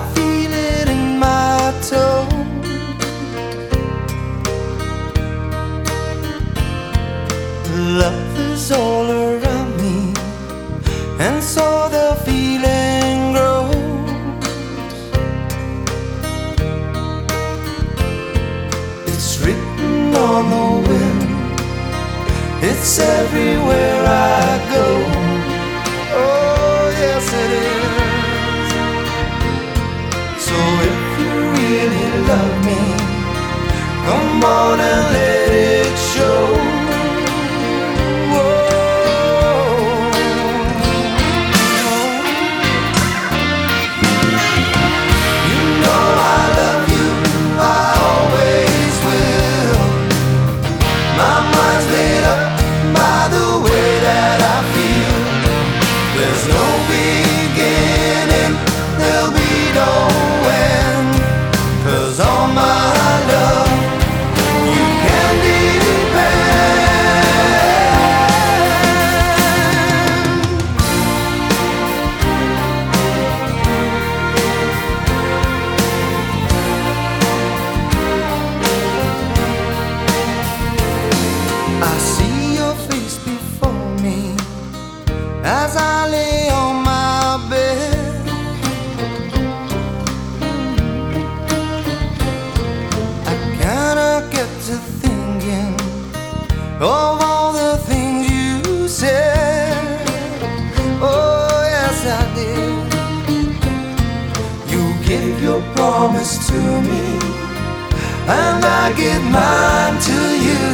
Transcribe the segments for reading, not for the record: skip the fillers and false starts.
feel it in my toe. Love is all around me, and so the feeling grows. It's written on the wind, it's everywhere I go. Oh, yes it is. So if you really love me, come on and let it show. There's no beginning, there'll be no end, 'cause all my love you can depend. I see your face before me as I lay on my bed. I kinda get to thinking of all the things you said. Oh, yes, I did. You gave your promise to me, and I give mine to you.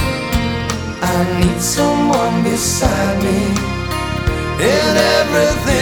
I need someone beside me in everything